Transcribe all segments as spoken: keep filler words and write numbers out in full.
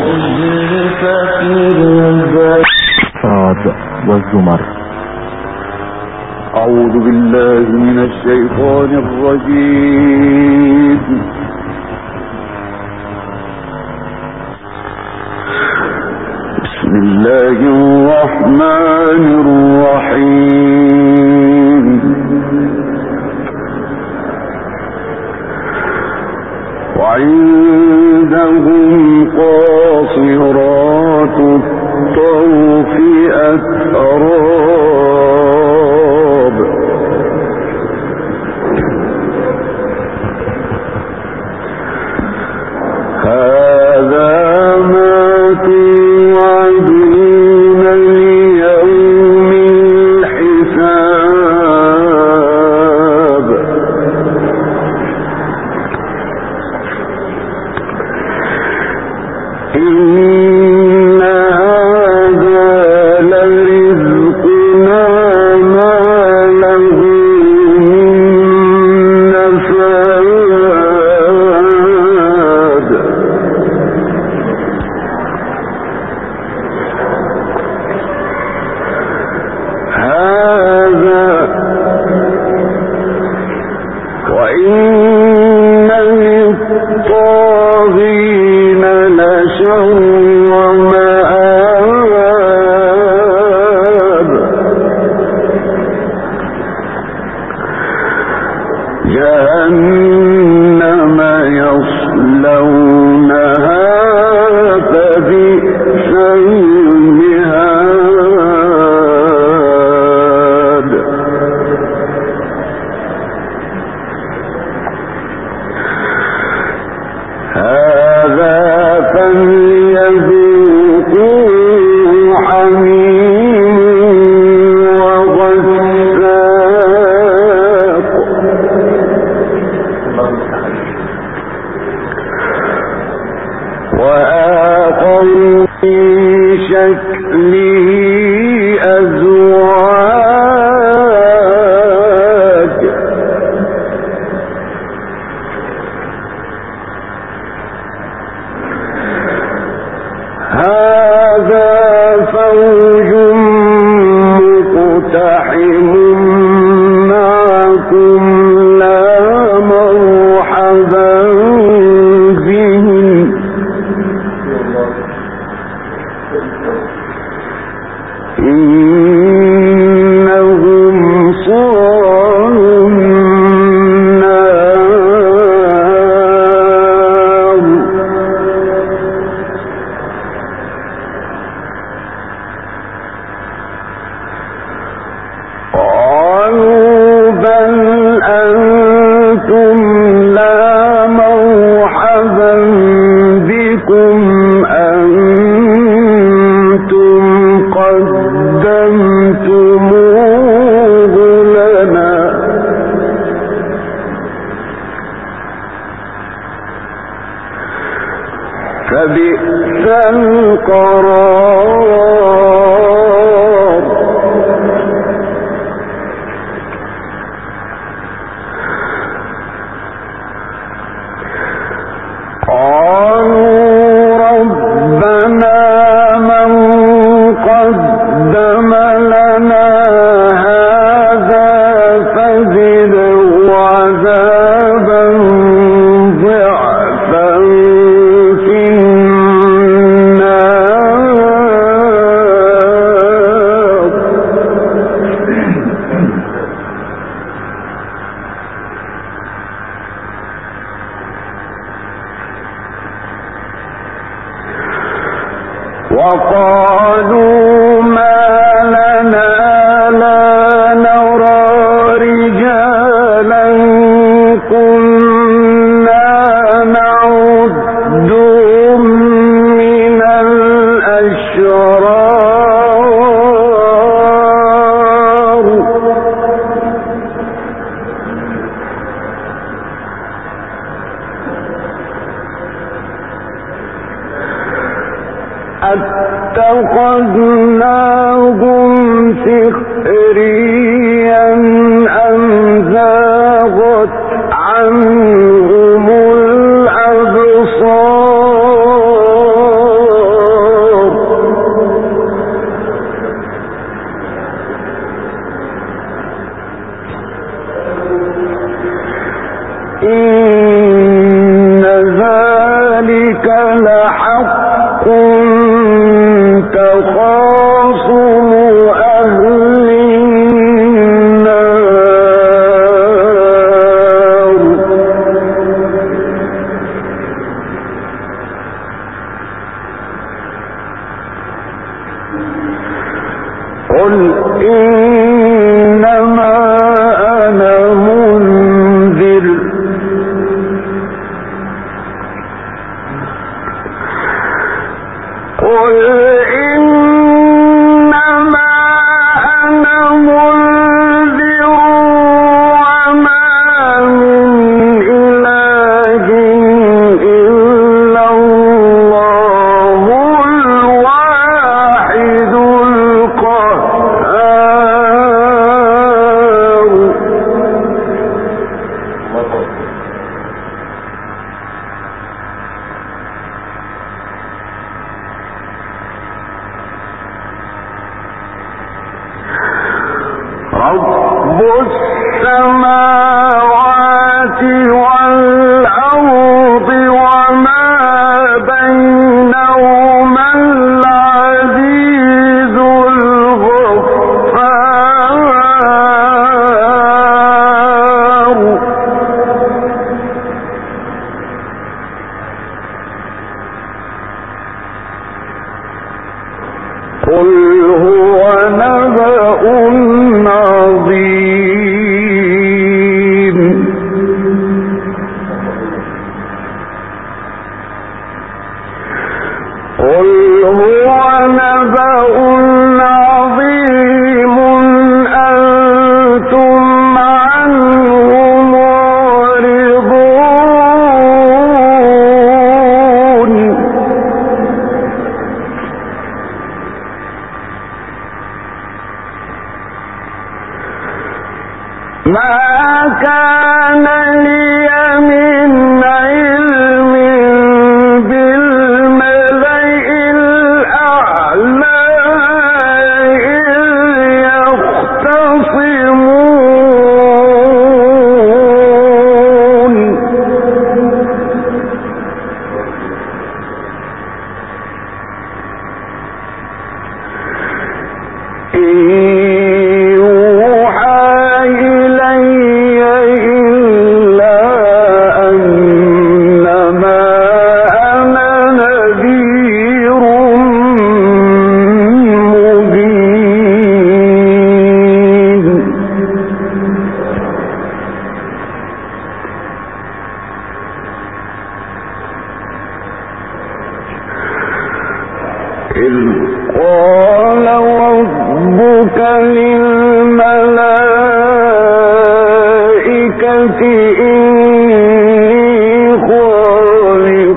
صاد والزمر. أعوذ بالله من الشيطان الرجيم. بسم الله الرحمن الرحيم. وعندهم قاصرات الطرف أتراب. هذا ما توعدون ليوم الحساب. إن هذا لرزقنا ما له من نفاد. هذا وإن للطاغين لشر مآب. جهنم يصلونها فبئس المهاد. هذا فليذوقوه حميم وغساق. وآخر من شكله أزواج. هذا فوج مقتحم معكم لا مرحبا بهم. إنهم صالوا النار. قالوا بل أنتم لا مرحبا بكم أنتم قدمتموه لنا فبئس القرار. قالوا ربنا من قدم لنا هذا فزده عذابا ضعفا في النار. وقالوا ما لنا لا نرى رجالا كنا نعدهم من الأشرار. اتخذناهم سخريا أم زاغت عنهم الأبصار. إن ذلك لحق تخاصم أهل النار قل إنما أنا منذر قل إنما أنا منذر وما من إله إلا الله الواحد القهار رب السماوات والأرض وما بينهما العزيز الغفار قل هو نبأ عظيم قل هو نبأ عظيم أنتم عنه معرضون ما كان لي من علم بالملئ الأعلى إذ يختصمون إن يوحى إلي إلا أنما أنا نذير مبين إذ قال ربك للملائكة إني خالق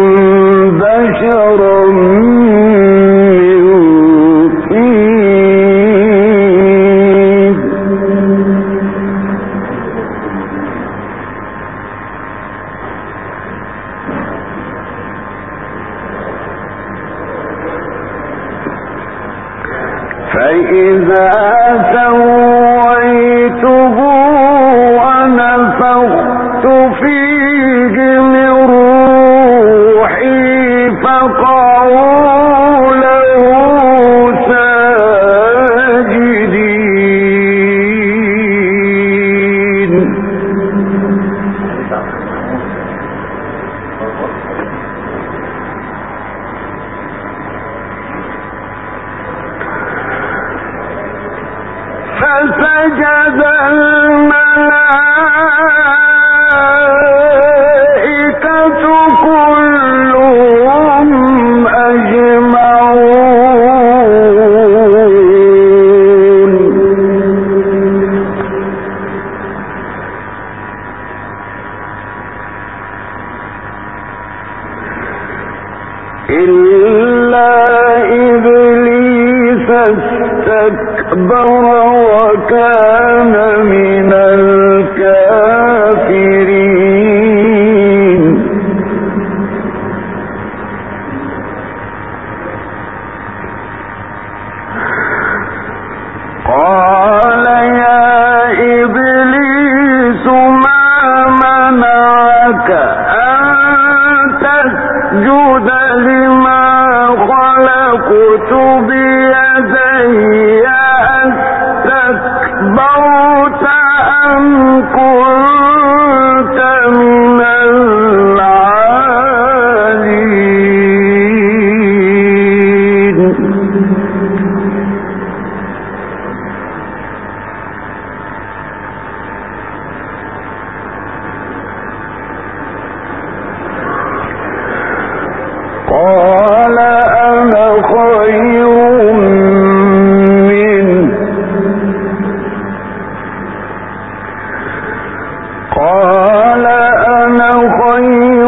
بشرا من طين فإذا سويته ونفخت فيه من روحي فقعوا له ساجدين فسجد الملائكة كلهم أجمعون إلا إبليس استكبر وكان من الكافرين قال يا إبليس ما منعك لك أن تسجد لما خلقت بيدي أستكبرت أم كنت من العالين. قال أنا خير منه قال أنا خير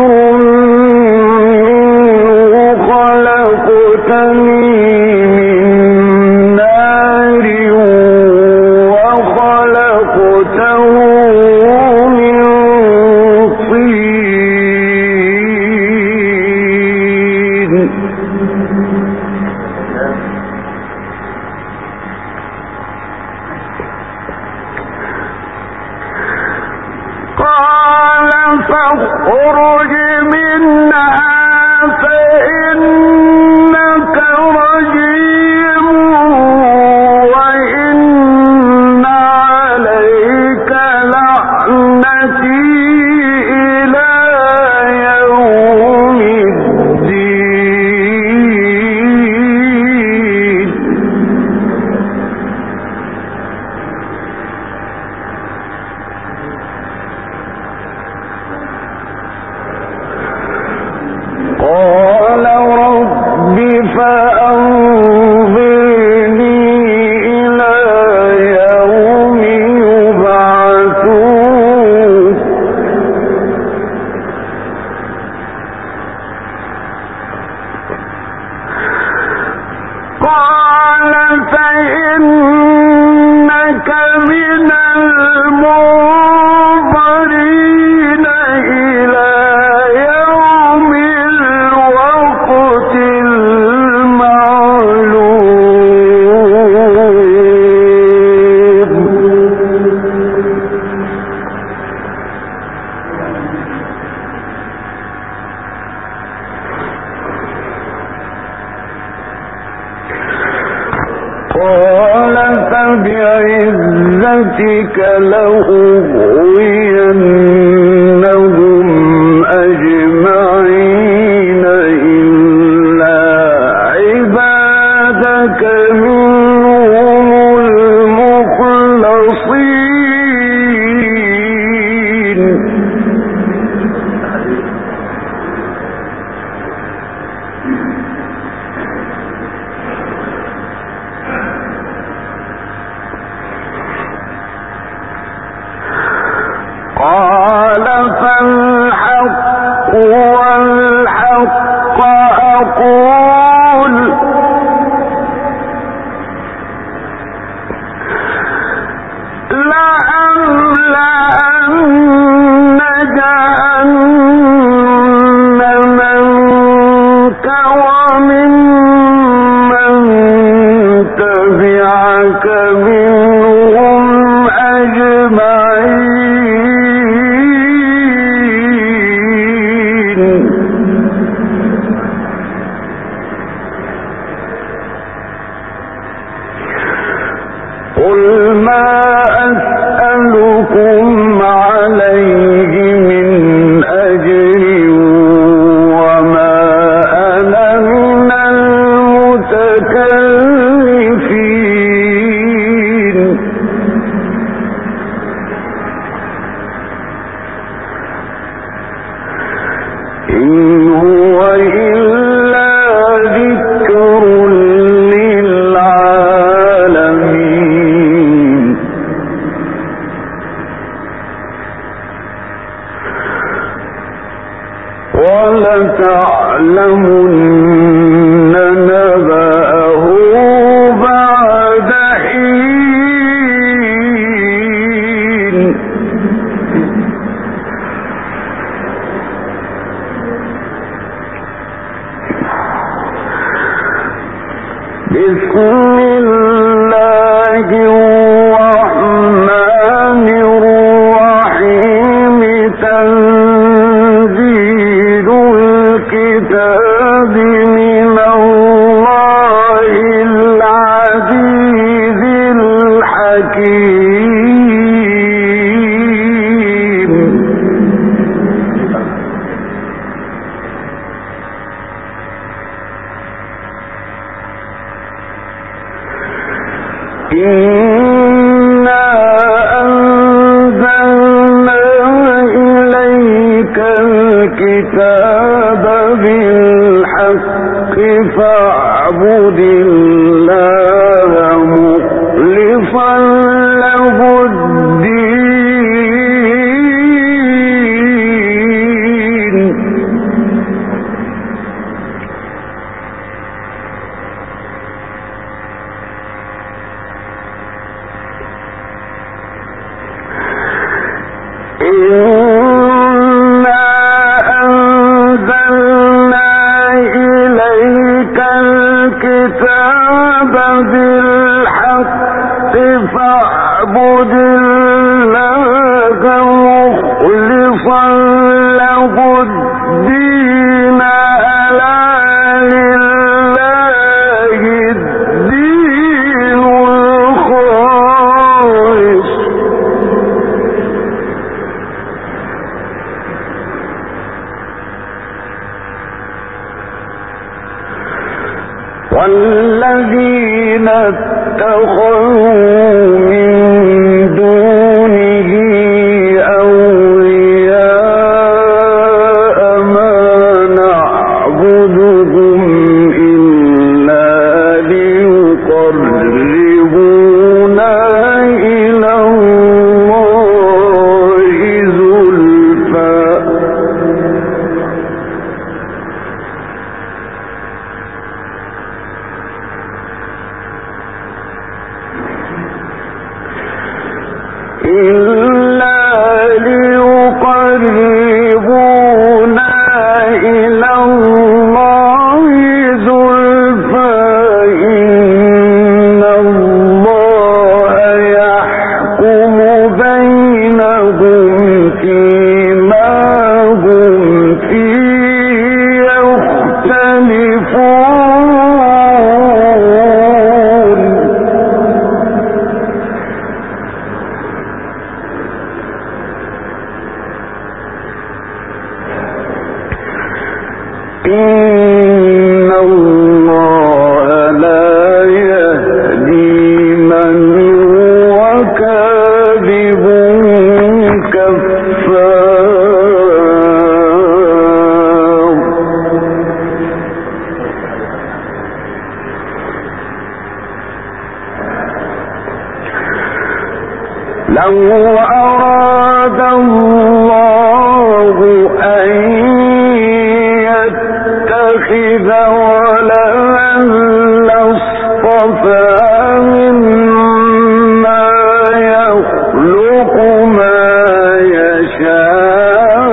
منه خلقتني من نار وخلقته من طين. قال فاخرج منها فإنك رجيم وإن عليك لعنتي إلى يوم الدين. قال رب فأنظرني إلى يوم يبعثون. قال فإنك من المنظرين إلى يوم الوقت المعلوم. قال فبعزتك لأغوينهم أجمعين إلا عبادك منهم المخلصين. قال فالحق والحق أقول لأملأن جهنم منك وممن تبعك منهم أجمعين. قل ما أسألكم عليه من أجر وما أنا من المتكلفين. إن هو إلا ذكر للعالمين. ولتعلمن نبأه بعد حين. بسم الله الرحمن الرحيم. تنزيل الكتاب بالحق فاعبد الله مخلصا له الدين. إنا أنزلنا إليك الكتاب بالحق فاعبد الله مخلصا له الدين ألا لله الدين الخالص. والذين اتخذوا من دونه أولياء ما نعبدهم إلا ليقربونا إلى الله زلفى إلا ليقربونا إلى الله زلفى إن الله يحكم بينهم فيما هم فيه يختلفون. إن الله لا يهدي من هو كاذب كفار. لو أراد الله أن يتخذ ولدا لاصطفى مما يخلق ما يشاء.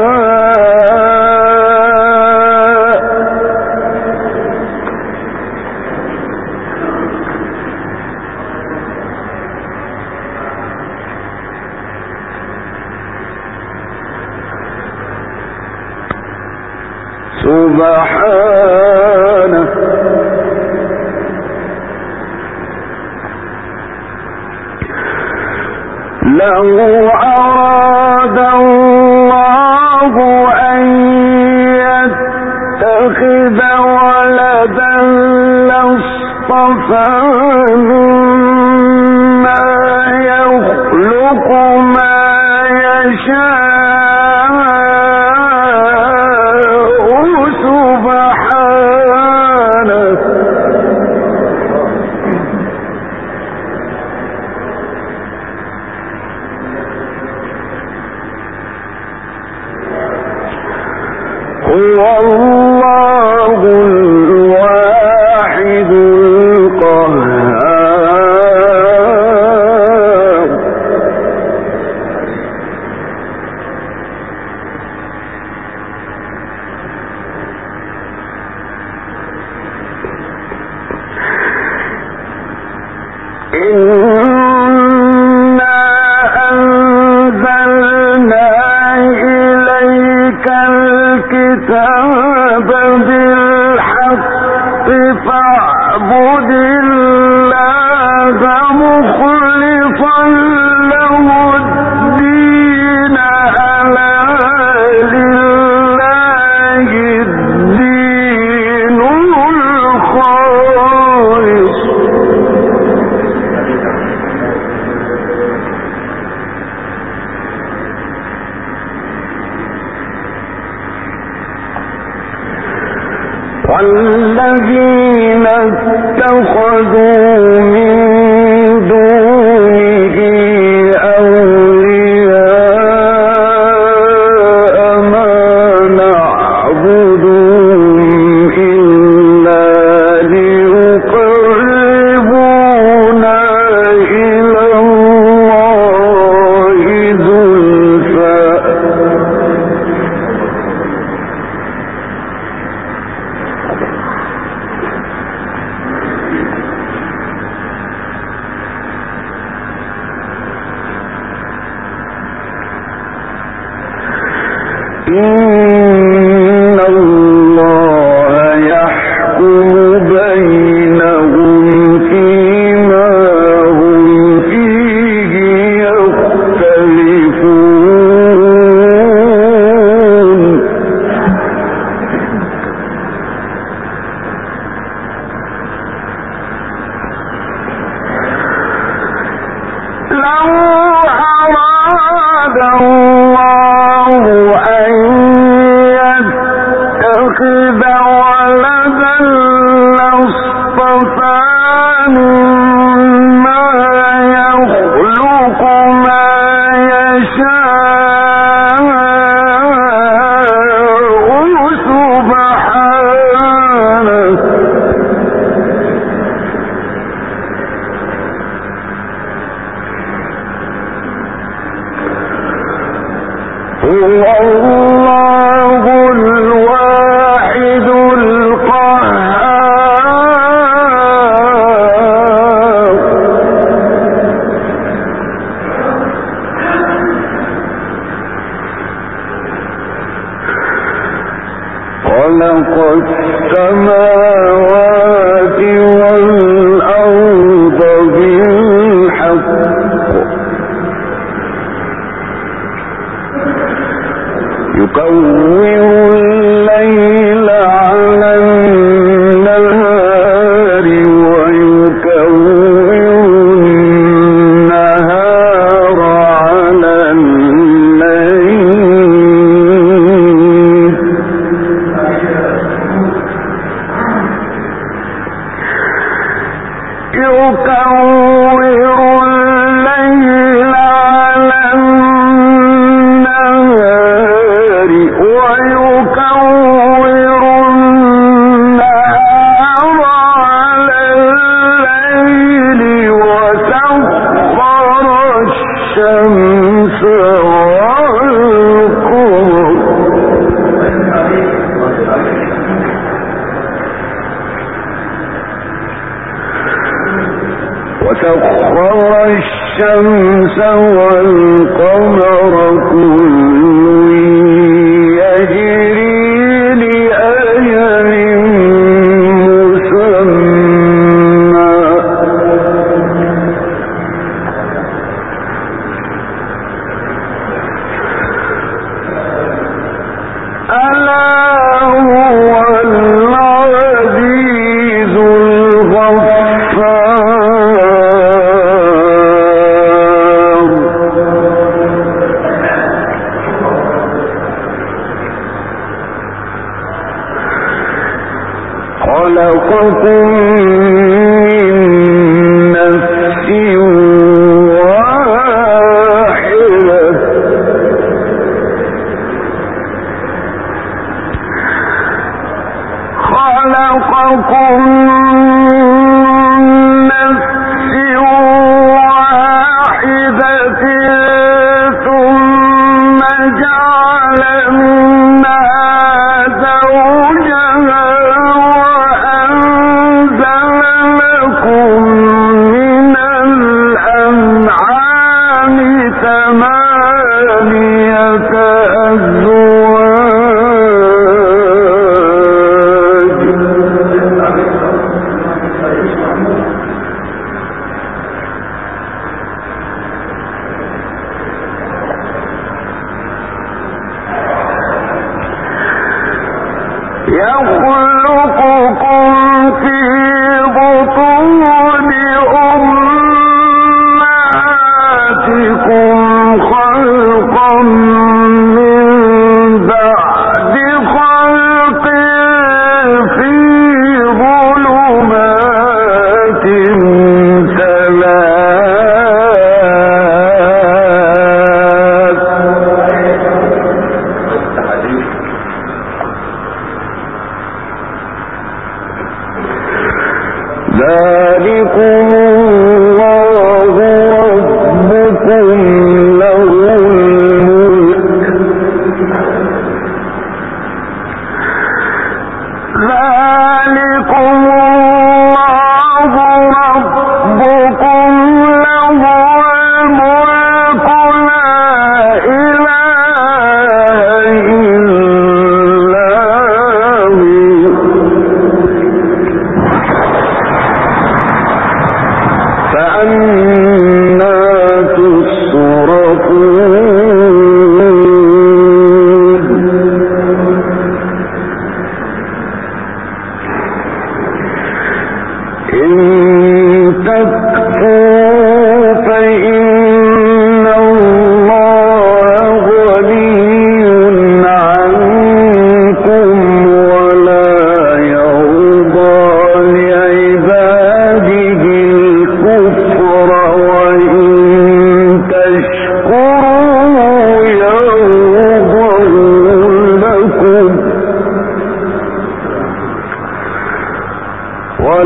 سبحانه لو أراد الله أن يتخذ ولدا لاصطفى مما يخلق ما يشاء. هو الله الواحد القهار. إنا أنزلنا إليك الكتاب بالحق فاعبد الله مخلصا له الدين ألا لله الدين الخالص. والذين اتخذوا من دونه أولياء ما نعبدهم إلا ليقربونا إلى الله زلفى إن الله يحكم بينهم فيما هم فيه يختلفون لو أراد الله أن يتخذ ولدا لاصطفى مما يخلق ما يشاء سبحانه هو الله الواحد القهار خلق السماوات والأرض بالحق يكور الليل على النهار ويكور النهار على الليل يكور الليل على النهار ويكور النهار على الليل وسخر الشمس والقمر وسخر الشمس والقمر كل يجري لأجل مسمى ألا هو العزيز الغفار خلقكم من نفس واحدة خلقكم من نفس واحدة ثم جعل منها زوجها وأنزل لكم من الأنعام ثمانية أزواج يخلقكم في بطون أمهاتكم خلقا من بعد خلق في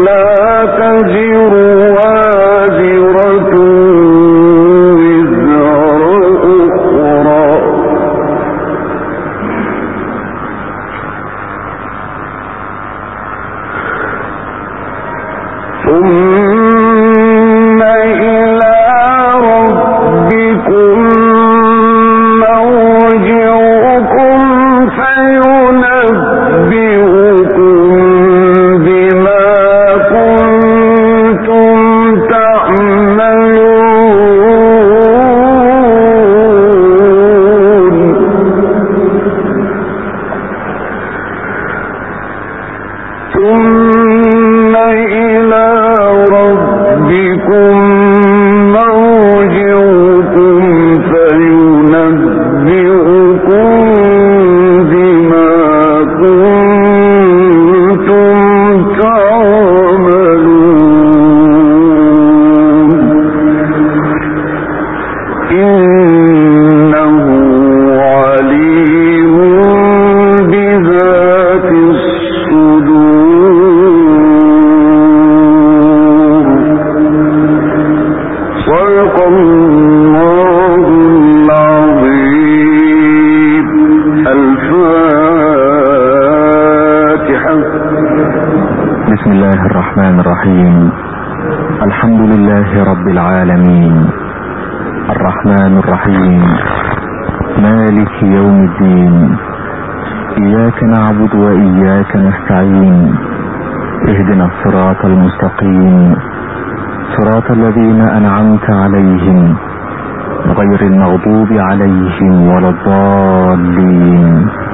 بسم الله الرحمن الرحيم. الحمد لله رب العالمين، الرحمن الرحيم، مالك يوم الدين. إياك نعبد وإياك نستعين. اهدنا الصراط المستقيم، صراط الذين أنعمت عليهم غير المغضوب عليهم ولا الضالين.